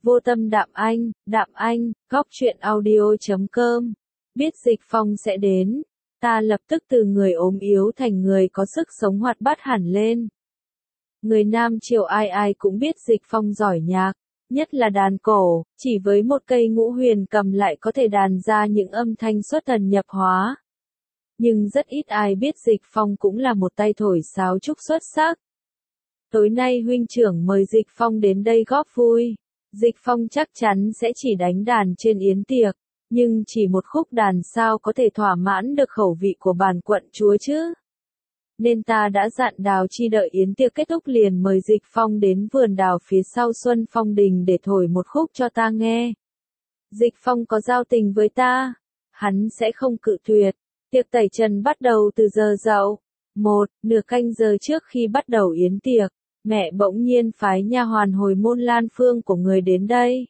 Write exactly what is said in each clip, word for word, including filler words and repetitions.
Vô tâm Đạm Anh, Đạm Anh, góc truyện audio chấm com. Biết Dịch Phong sẽ đến, ta lập tức từ người ốm yếu thành người có sức sống hoạt bát hẳn lên. Người Nam Triều ai ai cũng biết Dịch Phong giỏi nhạc, nhất là đàn cổ, chỉ với một cây ngũ huyền cầm lại có thể đàn ra những âm thanh xuất thần nhập hóa. Nhưng rất ít ai biết Dịch Phong cũng là một tay thổi sáo trúc xuất sắc. Tối nay huynh trưởng mời Dịch Phong đến đây góp vui. Dịch Phong chắc chắn sẽ chỉ đánh đàn trên yến tiệc, nhưng chỉ một khúc đàn sao có thể thỏa mãn được khẩu vị của bản quận chúa chứ. Nên ta đã dặn Đào Chi đợi yến tiệc kết thúc liền mời Dịch Phong đến vườn đào phía sau Xuân Phong Đình để thổi một khúc cho ta nghe. Dịch Phong có giao tình với ta, hắn sẽ không cự tuyệt. Tiệc tẩy trần bắt đầu từ giờ dậu. Một, nửa canh giờ trước khi bắt đầu yến tiệc, mẹ bỗng nhiên phái nha hoàn hồi môn Lan Phương của người đến đây.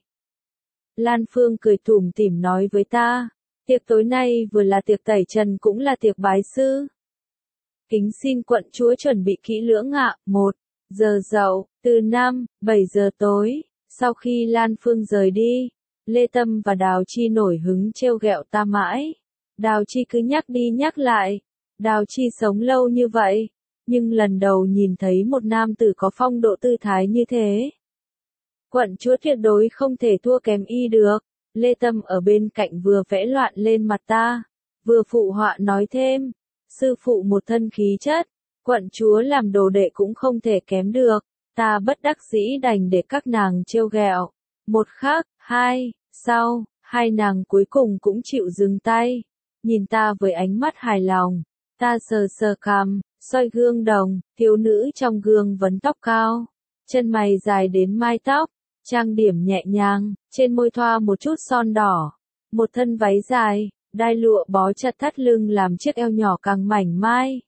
Lan Phương cười tủm tỉm nói với ta, tiệc tối nay vừa là tiệc tẩy trần cũng là tiệc bái sư. Kính xin quận chúa chuẩn bị kỹ lưỡng ạ. Một giờ dậu, từ năm, bảy giờ tối, sau khi Lan Phương rời đi, Lê Tâm và Đào Chi nổi hứng trêu ghẹo ta mãi. Đào Chi cứ nhắc đi nhắc lại, Đào Chi sống lâu như vậy, nhưng lần đầu nhìn thấy một nam tử có phong độ tư thái như thế. Quận chúa tuyệt đối không thể thua kém y được. Lê Tâm ở bên cạnh vừa vẽ loạn lên mặt ta, vừa phụ họa nói thêm, sư phụ một thân khí chất, quận chúa làm đồ đệ cũng không thể kém được. Ta bất đắc dĩ đành để các nàng trêu ghẹo. Một khắc, hai, sau, hai nàng cuối cùng cũng chịu dừng tay, nhìn ta với ánh mắt hài lòng. Ta sờ sờ cằm, soi gương đồng, thiếu nữ trong gương vấn tóc cao, chân mày dài đến mai tóc, trang điểm nhẹ nhàng, trên môi thoa một chút son đỏ, một thân váy dài, đai lụa bó chặt thắt lưng làm chiếc eo nhỏ càng mảnh mai.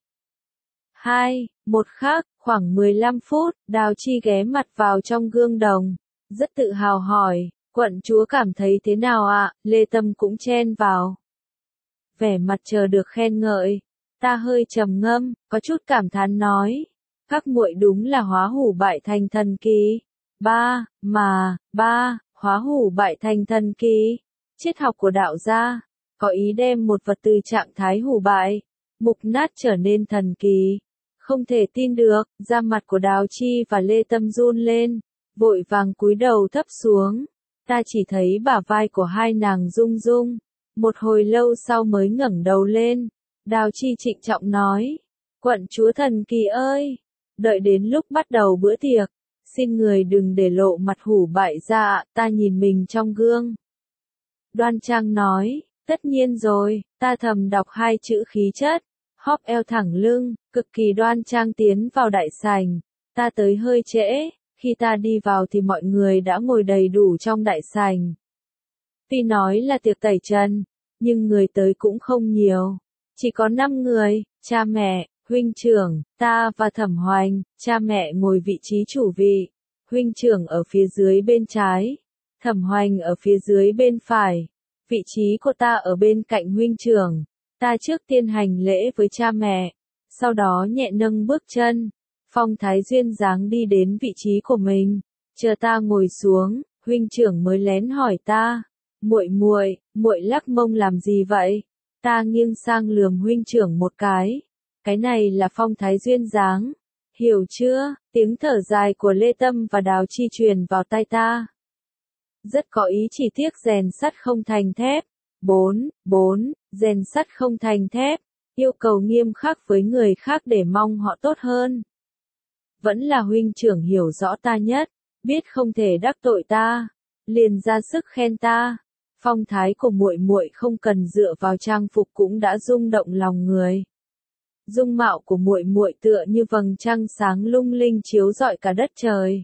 Hai, một khắc, khoảng mười lăm phút, Đào Chi ghé mặt vào trong gương đồng, rất tự hào hỏi, quận chúa cảm thấy thế nào ạ? Lê Tâm cũng chen vào, vẻ mặt chờ được khen ngợi. Ta hơi trầm ngâm, có chút cảm thán nói, các muội đúng là hóa hủ bại thành thần kỳ. Ba, mà, ba, hóa hủ bại thành thần kỳ. Triết học của đạo gia, có ý đem một vật từ trạng thái hủ bại, mục nát trở nên thần kỳ. Không thể tin được, da mặt của Đào Chi và Lê Tâm run lên, vội vàng cúi đầu thấp xuống. Ta chỉ thấy bả vai của hai nàng rung rung, một hồi lâu sau mới ngẩng đầu lên. Đào Chi trịnh trọng nói, quận chúa thần kỳ ơi, đợi đến lúc bắt đầu bữa tiệc, xin người đừng để lộ mặt hủ bại ra ạ. Ta nhìn mình trong gương, đoan trang nói, tất nhiên rồi. Ta thầm đọc hai chữ khí chất, hóp eo thẳng lưng, cực kỳ đoan trang tiến vào đại sảnh. Ta tới hơi trễ, khi ta đi vào thì mọi người đã ngồi đầy đủ trong đại sảnh. Tuy nói là tiệc tẩy trần, nhưng người tới cũng không nhiều. Chỉ có năm người, cha mẹ, huynh trưởng, ta và Thẩm Hoành. Cha mẹ ngồi vị trí chủ vị, huynh trưởng ở phía dưới bên trái, Thẩm Hoành ở phía dưới bên phải. Vị trí của ta ở bên cạnh huynh trưởng. Ta trước tiên hành lễ với cha mẹ, sau đó nhẹ nâng bước chân, phong thái duyên dáng đi đến vị trí của mình. Chờ ta ngồi xuống, huynh trưởng mới lén hỏi ta, muội muội, muội lắc mông làm gì vậy? Ta nghiêng sang lườm huynh trưởng một cái. Cái này là phong thái duyên dáng. Hiểu chưa? Tiếng thở dài của Lê Tâm và Đào Chi truyền vào tai ta. Rất có ý, chỉ tiếc rèn sắt không thành thép. Bốn, bốn, rèn sắt không thành thép. Yêu cầu nghiêm khắc với người khác để mong họ tốt hơn. Vẫn là huynh trưởng hiểu rõ ta nhất, biết không thể đắc tội ta, liền ra sức khen ta. Phong thái của muội muội không cần dựa vào trang phục cũng đã rung động lòng người. Dung mạo của muội muội tựa như vầng trăng sáng lung linh chiếu rọi cả đất trời.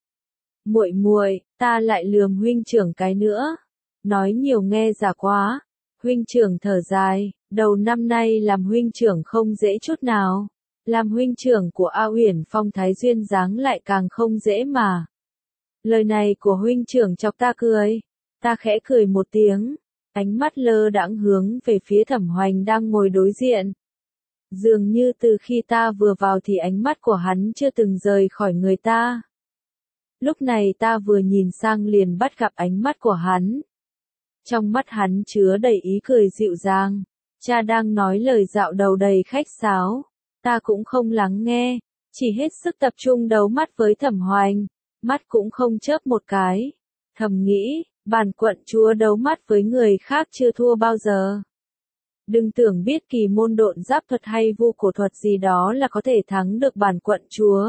Muội muội, ta lại lườm huynh trưởng cái nữa. Nói nhiều nghe giả quá. Huynh trưởng thở dài, đầu năm nay làm huynh trưởng không dễ chút nào. Làm huynh trưởng của A Uyển phong thái duyên dáng lại càng không dễ mà. Lời này của huynh trưởng chọc ta cười. Ta khẽ cười một tiếng, ánh mắt lơ đãng hướng về phía Thẩm Hoành đang ngồi đối diện. Dường như từ khi ta vừa vào thì ánh mắt của hắn chưa từng rời khỏi người ta. Lúc này ta vừa nhìn sang liền bắt gặp ánh mắt của hắn. Trong mắt hắn chứa đầy ý cười dịu dàng. Cha đang nói lời dạo đầu đầy khách sáo. Ta cũng không lắng nghe, chỉ hết sức tập trung đấu mắt với Thẩm Hoành. Mắt cũng không chớp một cái. Thầm nghĩ, bản quận chúa đấu mắt với người khác chưa thua bao giờ. Đừng tưởng biết kỳ môn độn giáp thuật hay vu cổ thuật gì đó là có thể thắng được bản quận chúa.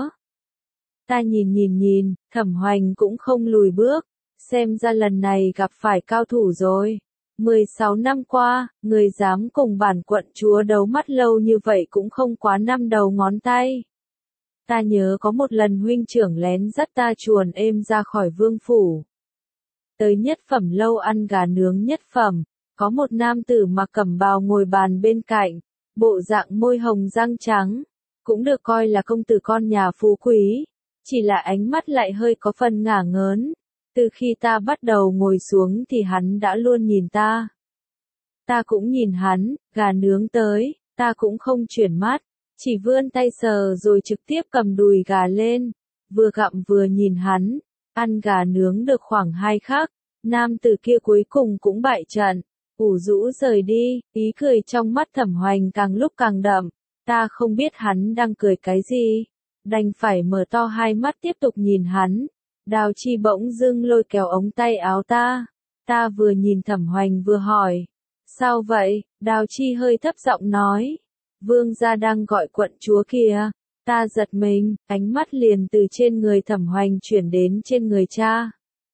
Ta nhìn nhìn nhìn, Thẩm Hoành cũng không lùi bước, xem ra lần này gặp phải cao thủ rồi. mười sáu năm qua, người dám cùng bản quận chúa đấu mắt lâu như vậy cũng không quá năm đầu ngón tay. Ta nhớ có một lần huynh trưởng lén dắt ta chuồn êm ra khỏi vương phủ. Tới nhất phẩm lâu ăn gà nướng nhất phẩm, có một nam tử mặc cẩm bào ngồi bàn bên cạnh, bộ dạng môi hồng răng trắng, cũng được coi là công tử con nhà phú quý, chỉ là ánh mắt lại hơi có phần ngả ngớn. Từ khi ta bắt đầu ngồi xuống thì hắn đã luôn nhìn ta. Ta cũng nhìn hắn, gà nướng tới, ta cũng không chuyển mắt, chỉ vươn tay sờ rồi trực tiếp cầm đùi gà lên, vừa gặm vừa nhìn hắn, ăn gà nướng được khoảng hai khắc, nam tử kia cuối cùng cũng bại trận, ủ rũ rời đi, ý cười trong mắt Thẩm Hoành càng lúc càng đậm, ta không biết hắn đang cười cái gì, đành phải mở to hai mắt tiếp tục nhìn hắn. Đào Chi bỗng dưng lôi kéo ống tay áo ta. Ta vừa nhìn Thẩm Hoành vừa hỏi. Sao vậy? Đào Chi hơi thấp giọng nói. Vương gia đang gọi quận chúa kìa. Ta giật mình, ánh mắt liền từ trên người Thẩm Hoành chuyển đến trên người cha.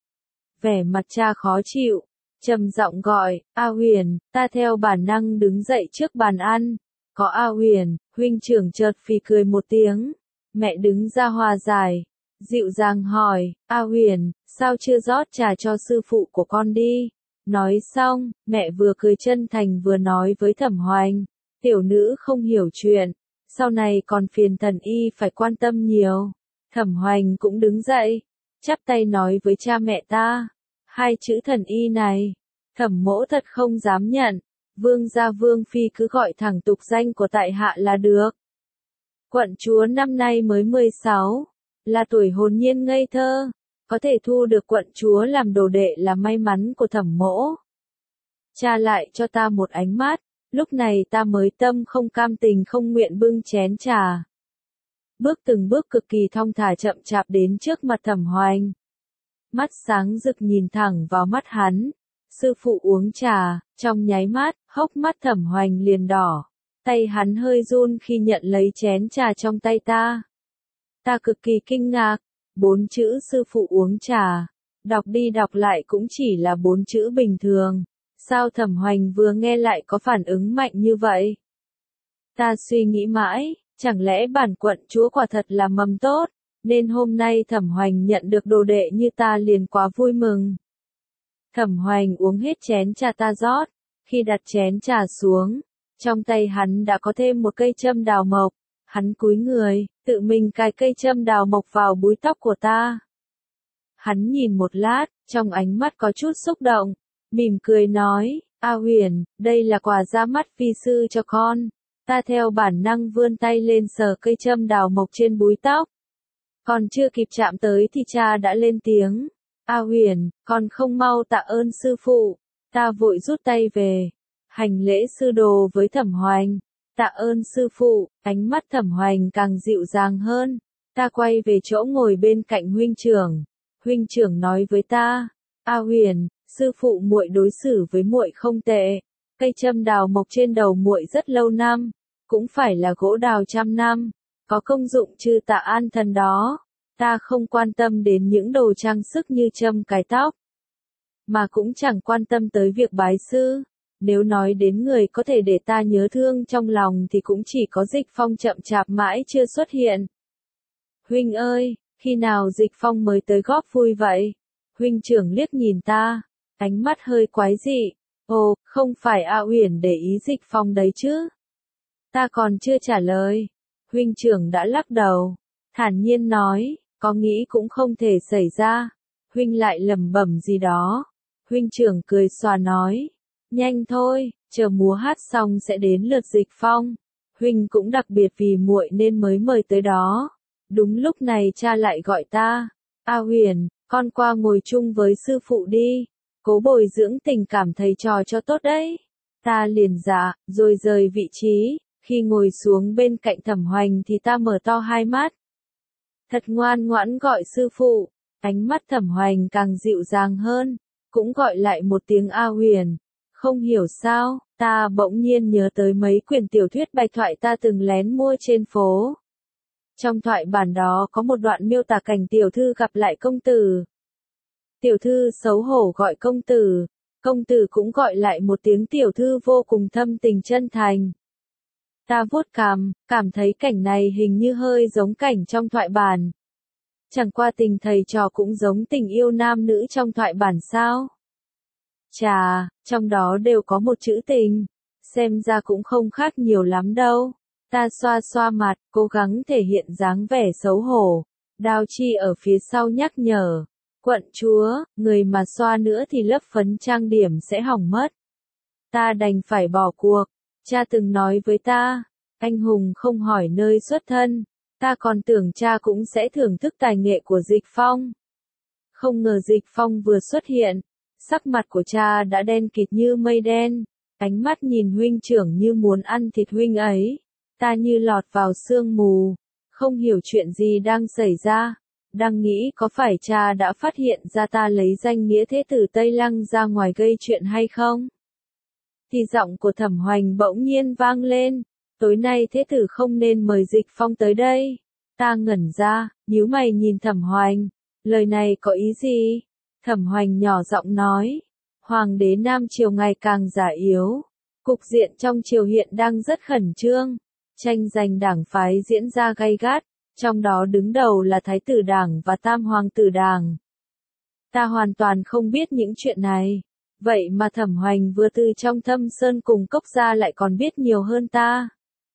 Vẻ mặt cha khó chịu, trầm giọng gọi, A Huyền, ta theo bản năng đứng dậy trước bàn ăn. Có A Huyền, huynh trưởng chợt phì cười một tiếng. Mẹ đứng ra hòa giải. Dịu dàng hỏi, A Huyền, sao chưa rót trà cho sư phụ của con đi? Nói xong, mẹ vừa cười chân thành vừa nói với Thẩm Hoành, tiểu nữ không hiểu chuyện, sau này còn phiền thần y phải quan tâm nhiều. Thẩm Hoành cũng đứng dậy, chắp tay nói với cha mẹ ta, hai chữ thần y này, Thẩm mỗ thật không dám nhận, vương gia vương phi cứ gọi thẳng tục danh của tại hạ là được. Quận chúa năm nay mới mười sáu. Là tuổi hồn nhiên ngây thơ, có thể thu được quận chúa làm đồ đệ là may mắn của Thẩm mỗ. Cha lại cho ta một ánh mắt, lúc này ta mới tâm không cam tình không nguyện bưng chén trà. Bước từng bước cực kỳ thong thả chậm chạp đến trước mặt Thẩm Hoành. Mắt sáng rực nhìn thẳng vào mắt hắn, sư phụ uống trà, trong nháy mắt, hốc mắt Thẩm Hoành liền đỏ, tay hắn hơi run khi nhận lấy chén trà trong tay ta. Ta cực kỳ kinh ngạc, bốn chữ sư phụ uống trà, đọc đi đọc lại cũng chỉ là bốn chữ bình thường, sao Thẩm Hoành vừa nghe lại có phản ứng mạnh như vậy? Ta suy nghĩ mãi, chẳng lẽ bản quận chúa quả thật là mầm tốt, nên hôm nay Thẩm Hoành nhận được đồ đệ như ta liền quá vui mừng. Thẩm Hoành uống hết chén trà ta rót, khi đặt chén trà xuống, trong tay hắn đã có thêm một cây châm đào mộc. Hắn cúi người, tự mình cài cây châm đào mộc vào búi tóc của ta. Hắn nhìn một lát, trong ánh mắt có chút xúc động, mỉm cười nói, A Huyền, đây là quà ra mắt phi sư cho con. Ta theo bản năng vươn tay lên sờ cây châm đào mộc trên búi tóc. Còn chưa kịp chạm tới thì cha đã lên tiếng. A Huyền, con không mau tạ ơn sư phụ. Ta vội rút tay về, hành lễ sư đồ với Thẩm Hoành. Tạ ơn sư phụ, ánh mắt Thẩm Hoành càng dịu dàng hơn. Ta quay về chỗ ngồi bên cạnh huynh trưởng. Huynh trưởng nói với ta, A Huyền, sư phụ muội đối xử với muội không tệ. Cây châm đào mộc trên đầu muội rất lâu năm, cũng phải là gỗ đào trăm năm, có công dụng trừ tà an thần đó. Ta không quan tâm đến những đồ trang sức như châm cài tóc, mà cũng chẳng quan tâm tới việc bái sư. Nếu nói đến người có thể để ta nhớ thương trong lòng thì cũng chỉ có Dịch Phong chậm chạp mãi chưa xuất hiện. Huynh ơi, khi nào Dịch Phong mới tới góp vui vậy? Huynh trưởng liếc nhìn ta, ánh mắt hơi quái dị. Ồ, không phải A Uyển để ý Dịch Phong đấy chứ? Ta còn chưa trả lời. Huynh trưởng đã lắc đầu, thản nhiên nói, có nghĩ cũng không thể xảy ra. Huynh lại lẩm bẩm gì đó. Huynh trưởng cười xòa nói, nhanh thôi, chờ múa hát xong sẽ đến lượt Dịch Phong. Huynh cũng đặc biệt vì muội nên mới mời tới đó. Đúng lúc này cha lại gọi ta. A Huyền, con qua ngồi chung với sư phụ đi, cố bồi dưỡng tình cảm thầy trò cho tốt đấy. Ta liền dạ, rồi rời vị trí, khi ngồi xuống bên cạnh Thẩm Hoành thì ta mở to hai mắt. Thật ngoan ngoãn gọi sư phụ, ánh mắt Thẩm Hoành càng dịu dàng hơn, cũng gọi lại một tiếng A Huyền. Không hiểu sao, ta bỗng nhiên nhớ tới mấy quyển tiểu thuyết bạch thoại ta từng lén mua trên phố. Trong thoại bản đó có một đoạn miêu tả cảnh tiểu thư gặp lại công tử. Tiểu thư xấu hổ gọi công tử, công tử cũng gọi lại một tiếng tiểu thư vô cùng thâm tình chân thành. Ta vuốt cằm, cảm thấy cảnh này hình như hơi giống cảnh trong thoại bản. Chẳng qua tình thầy trò cũng giống tình yêu nam nữ trong thoại bản sao? Chà, trong đó đều có một chữ tình, xem ra cũng không khác nhiều lắm đâu. Ta xoa xoa mặt, cố gắng thể hiện dáng vẻ xấu hổ. Đào Chi ở phía sau nhắc nhở. Quận chúa, người mà xoa nữa thì lớp phấn trang điểm sẽ hỏng mất. Ta đành phải bỏ cuộc. Cha từng nói với ta, anh hùng không hỏi nơi xuất thân. Ta còn tưởng cha cũng sẽ thưởng thức tài nghệ của Dịch Phong. Không ngờ Dịch Phong vừa xuất hiện, sắc mặt của cha đã đen kịt như mây đen. Ánh mắt nhìn huynh trưởng như muốn ăn thịt huynh ấy. Ta như lọt vào sương mù, không hiểu chuyện gì đang xảy ra. Đang nghĩ có phải cha đã phát hiện ra ta lấy danh nghĩa thế tử Tây Lăng ra ngoài gây chuyện hay không? Thì giọng của Thẩm Hoành bỗng nhiên vang lên. Tối nay thế tử không nên mời Dịch Phong tới đây. Ta ngẩn ra, nhíu mày nhìn Thẩm Hoành. Lời này có ý gì? Thẩm Hoành nhỏ giọng nói. Hoàng đế Nam Triều ngày càng già yếu. Cục diện trong triều hiện đang rất khẩn trương. Tranh giành đảng phái diễn ra gay gắt. Trong đó đứng đầu là Thái tử Đảng và Tam Hoàng tử Đảng. Ta hoàn toàn không biết những chuyện này. Vậy mà Thẩm Hoành vừa từ trong Thâm Sơn cùng Cốc ra lại còn biết nhiều hơn ta.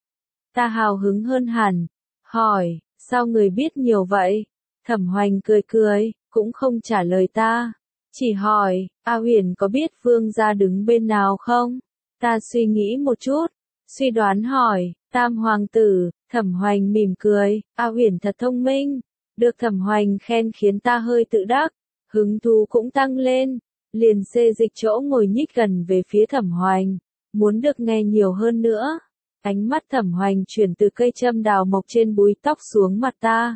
Ta hào hứng hơn hẳn. Hỏi, sao người biết nhiều vậy? Thẩm Hoành cười cười, cũng không trả lời ta. Chỉ hỏi, A Huyền có biết vương gia đứng bên nào không? Ta suy nghĩ một chút. Suy đoán hỏi, Tam Hoàng tử. Thẩm Hoành mỉm cười, A Huyền thật thông minh. Được Thẩm Hoành khen khiến ta hơi tự đắc. Hứng thú cũng tăng lên. Liền xê dịch chỗ ngồi nhích gần về phía Thẩm Hoành. Muốn được nghe nhiều hơn nữa. Ánh mắt Thẩm Hoành chuyển từ cây châm đào mộc trên búi tóc xuống mặt ta.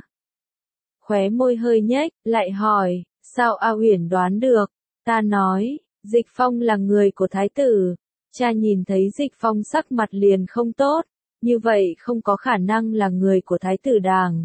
Khóe môi hơi nhếch, lại hỏi, sao A Huyền đoán được? Ta nói, Dịch Phong là người của Thái tử. Cha nhìn thấy Dịch Phong sắc mặt liền không tốt. Như vậy không có khả năng là người của Thái tử Đảng.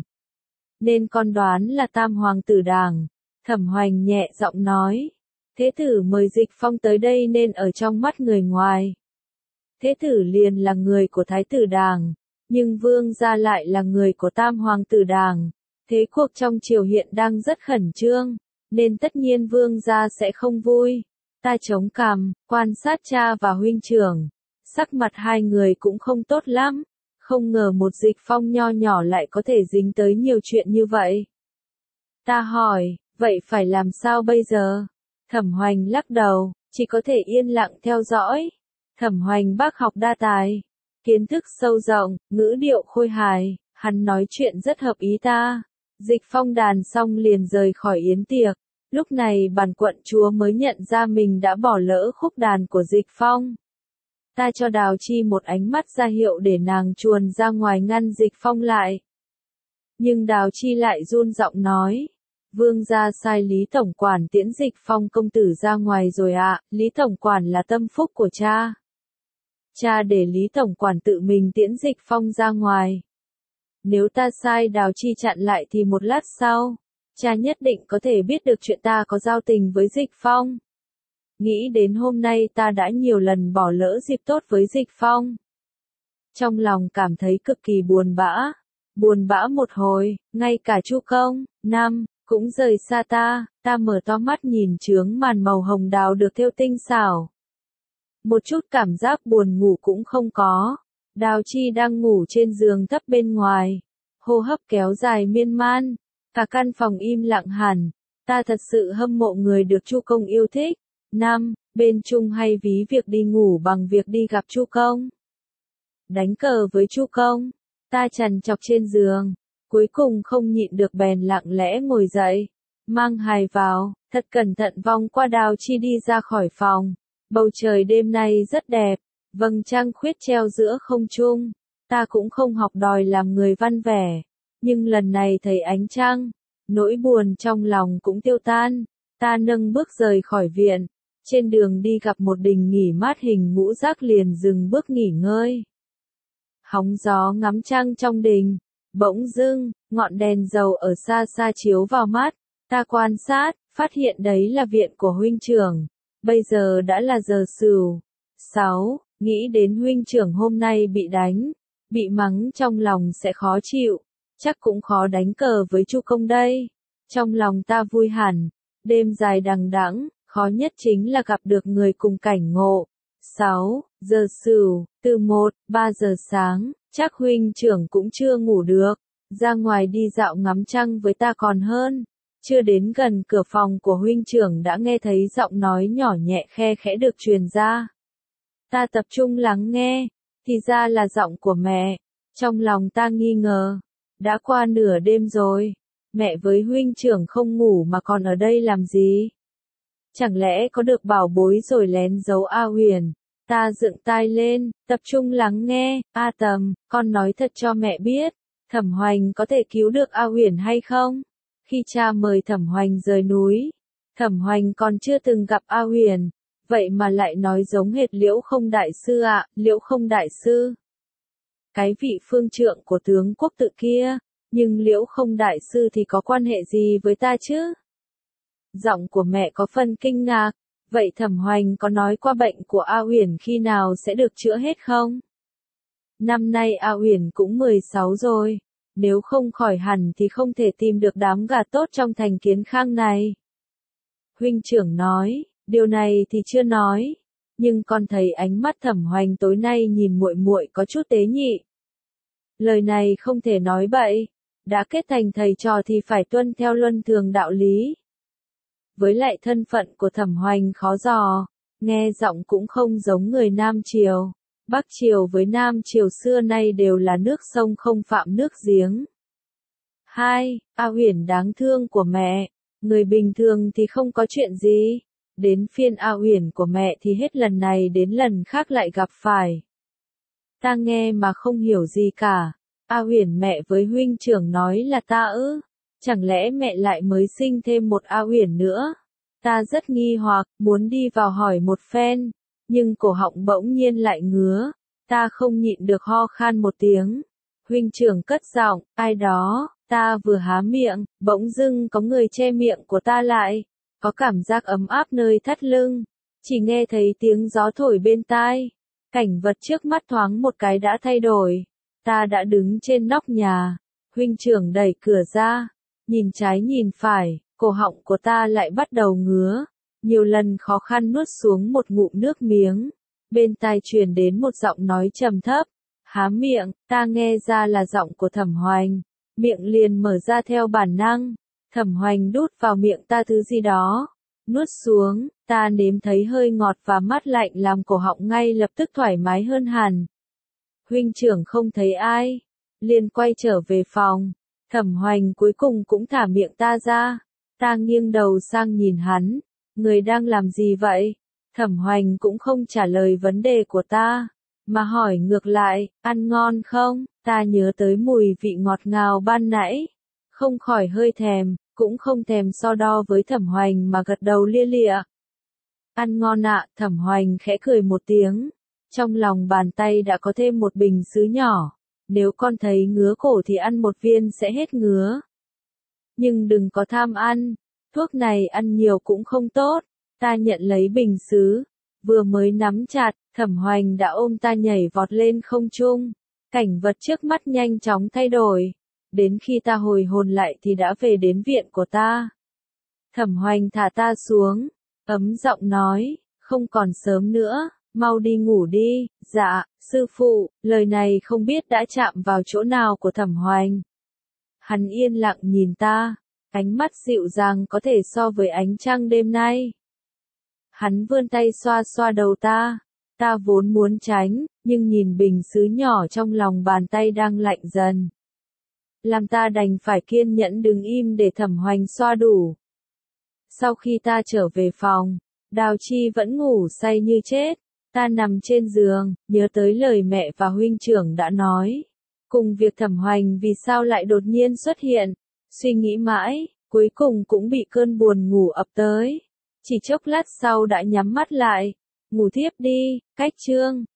Nên con đoán là Tam Hoàng tử Đảng. Thẩm Hoành nhẹ giọng nói. Thế tử mời Dịch Phong tới đây nên ở trong mắt người ngoài. Thế tử liền là người của Thái tử Đảng. Nhưng vương gia lại là người của Tam Hoàng tử Đảng. Thế cuộc trong triều hiện đang rất khẩn trương. Nên tất nhiên vương gia sẽ không vui. Ta chống cằm, quan sát cha và huynh trưởng. Sắc mặt hai người cũng không tốt lắm. Không ngờ một Dịch Phong nho nhỏ lại có thể dính tới nhiều chuyện như vậy. Ta hỏi, vậy phải làm sao bây giờ? Thẩm Hoành lắc đầu, chỉ có thể yên lặng theo dõi. Thẩm Hoành bác học đa tài, kiến thức sâu rộng, ngữ điệu khôi hài, hắn nói chuyện rất hợp ý ta. Dịch Phong đàn xong liền rời khỏi yến tiệc. Lúc này bản quận chúa mới nhận ra mình đã bỏ lỡ khúc đàn của Dịch Phong. Ta cho Đào Chi một ánh mắt ra hiệu để nàng chuồn ra ngoài ngăn Dịch Phong lại. Nhưng Đào Chi lại run giọng nói. Vương gia sai Lý Tổng Quản tiễn Dịch Phong công tử ra ngoài rồi ạ, à, Lý Tổng Quản là tâm phúc của cha. Cha để Lý Tổng Quản tự mình tiễn Dịch Phong ra ngoài. Nếu ta sai Đào Chi chặn lại thì một lát sau, cha nhất định có thể biết được chuyện ta có giao tình với Dịch Phong. Nghĩ đến hôm nay ta đã nhiều lần bỏ lỡ dịp tốt với Dịch Phong. Trong lòng cảm thấy cực kỳ buồn bã. Buồn bã một hồi, ngay cả Chu Công, Năm, cũng rời xa ta. Ta mở to mắt nhìn chướng màn màu hồng đào được thêu tinh xảo. Một chút cảm giác buồn ngủ cũng không có. Đào Chi đang ngủ trên giường thấp bên ngoài. Hô hấp kéo dài miên man. Cả căn phòng im lặng hẳn. Ta thật sự hâm mộ người được Chu Công yêu thích. Năm, bên chung hay ví việc đi ngủ bằng việc đi gặp Chu Công. Đánh cờ với Chu Công. Ta trằn trọc trên giường. Cuối cùng không nhịn được bèn lặng lẽ ngồi dậy. Mang hài vào, thật cẩn thận vòng qua Đào Chi đi ra khỏi phòng. Bầu trời đêm nay rất đẹp, vầng trăng khuyết treo giữa không trung. Ta cũng không học đòi làm người văn vẻ, nhưng lần này thấy ánh trăng, nỗi buồn trong lòng cũng tiêu tan. Ta nâng bước rời khỏi viện, trên đường đi gặp một đình nghỉ mát hình ngũ giác liền dừng bước nghỉ ngơi. Hóng gió ngắm trăng trong đình, bỗng dưng, ngọn đèn dầu ở xa xa chiếu vào mắt. Ta quan sát, phát hiện đấy là viện của huynh trưởng. Bây giờ đã là giờ sửu. sáu. Nghĩ đến huynh trưởng hôm nay bị đánh, bị mắng trong lòng sẽ khó chịu. Chắc cũng khó đánh cờ với Chu Công đây. Trong lòng ta vui hẳn. Đêm dài đằng đẵng, khó nhất chính là gặp được người cùng cảnh ngộ. sáu. Giờ sửu, từ một, ba giờ sáng, chắc huynh trưởng cũng chưa ngủ được. Ra ngoài đi dạo ngắm trăng với ta còn hơn. Chưa đến gần cửa phòng của huynh trưởng đã nghe thấy giọng nói nhỏ nhẹ khe khẽ được truyền ra. Ta tập trung lắng nghe, thì ra là giọng của mẹ. Trong lòng ta nghi ngờ, đã qua nửa đêm rồi, mẹ với huynh trưởng không ngủ mà còn ở đây làm gì? Chẳng lẽ có được bảo bối rồi lén giấu A Huyền? Ta dựng tai lên, tập trung lắng nghe. A Tầm, con nói thật cho mẹ biết, Thẩm Hoành có thể cứu được A Huyền hay không? Khi cha mời Thẩm Hoành rời núi, Thẩm Hoành còn chưa từng gặp A Huyền, vậy mà lại nói giống hệt Liễu Không đại sư ạ, à, Liễu Không đại sư. Cái vị phương trượng của tướng quốc tự kia, nhưng Liễu Không đại sư thì có quan hệ gì với ta chứ? Giọng của mẹ có phần kinh ngạc, vậy Thẩm Hoành có nói qua bệnh của A Huyền khi nào sẽ được chữa hết không? Năm nay A Huyền cũng mười sáu rồi. Nếu không khỏi hẳn thì không thể tìm được đám gà tốt trong thành Kiến Khang này. Huynh trưởng nói, điều này thì chưa nói, nhưng con thấy ánh mắt Thẩm Hoành tối nay nhìn muội muội có chút tế nhị. Lời này không thể nói bậy, đã kết thành thầy trò thì phải tuân theo luân thường đạo lý. Với lại thân phận của Thẩm Hoành khó dò, nghe giọng cũng không giống người Nam Triều. Bắc Triều với Nam Triều xưa nay đều là nước sông không phạm nước giếng. hai. A Huyền đáng thương của mẹ, người bình thường thì không có chuyện gì, đến phiên A Huyền của mẹ thì hết lần này đến lần khác lại gặp phải. Ta nghe mà không hiểu gì cả. A Huyền mẹ với huynh trưởng nói là ta ư? Chẳng lẽ mẹ lại mới sinh thêm một A Huyền nữa? Ta rất nghi hoặc, muốn đi vào hỏi một phen. Nhưng cổ họng bỗng nhiên lại ngứa, ta không nhịn được ho khan một tiếng. Huynh trưởng cất giọng, ai đó, ta vừa há miệng, bỗng dưng có người che miệng của ta lại, có cảm giác ấm áp nơi thắt lưng, chỉ nghe thấy tiếng gió thổi bên tai. Cảnh vật trước mắt thoáng một cái đã thay đổi, ta đã đứng trên nóc nhà, huynh trưởng đẩy cửa ra, nhìn trái nhìn phải, cổ họng của ta lại bắt đầu ngứa. Nhiều lần khó khăn nuốt xuống một ngụm nước miếng, bên tai truyền đến một giọng nói trầm thấp, há miệng, ta nghe ra là giọng của Thẩm Hoành, miệng liền mở ra theo bản năng, Thẩm Hoành đút vào miệng ta thứ gì đó, nuốt xuống, ta nếm thấy hơi ngọt và mát lạnh làm cổ họng ngay lập tức thoải mái hơn hẳn. Huynh trưởng không thấy ai, liền quay trở về phòng, Thẩm Hoành cuối cùng cũng thả miệng ta ra, ta nghiêng đầu sang nhìn hắn. Người đang làm gì vậy? Thẩm Hoành cũng không trả lời vấn đề của ta, mà hỏi ngược lại, ăn ngon không? Ta nhớ tới mùi vị ngọt ngào ban nãy, không khỏi hơi thèm, cũng không thèm so đo với Thẩm Hoành mà gật đầu lia lịa. Ăn ngon ạ, Thẩm Hoành khẽ cười một tiếng, trong lòng bàn tay đã có thêm một bình sứ nhỏ, nếu con thấy ngứa cổ thì ăn một viên sẽ hết ngứa. Nhưng đừng có tham ăn. Thuốc này ăn nhiều cũng không tốt. Ta nhận lấy bình sứ, vừa mới nắm chặt, Thẩm Hoành đã ôm ta nhảy vọt lên không trung. Cảnh vật trước mắt nhanh chóng thay đổi. Đến khi ta hồi hồn lại thì đã về đến viện của ta. Thẩm Hoành thả ta xuống, ấm giọng nói, không còn sớm nữa, mau đi ngủ đi. Dạ, sư phụ. Lời này không biết đã chạm vào chỗ nào của Thẩm Hoành. Hắn yên lặng nhìn ta. Ánh mắt dịu dàng có thể so với ánh trăng đêm nay. Hắn vươn tay xoa xoa đầu ta. Ta vốn muốn tránh, nhưng nhìn bình sứ nhỏ trong lòng bàn tay đang lạnh dần. Làm ta đành phải kiên nhẫn đứng im để Thẩm Hoành xoa đủ. Sau khi ta trở về phòng, Đào Chi vẫn ngủ say như chết. Ta nằm trên giường, nhớ tới lời mẹ và huynh trưởng đã nói. Cùng việc Thẩm Hoành vì sao lại đột nhiên xuất hiện. Suy nghĩ mãi, cuối cùng cũng bị cơn buồn ngủ ập tới. Chỉ chốc lát sau đã nhắm mắt lại. Ngủ thiếp đi, cách chương.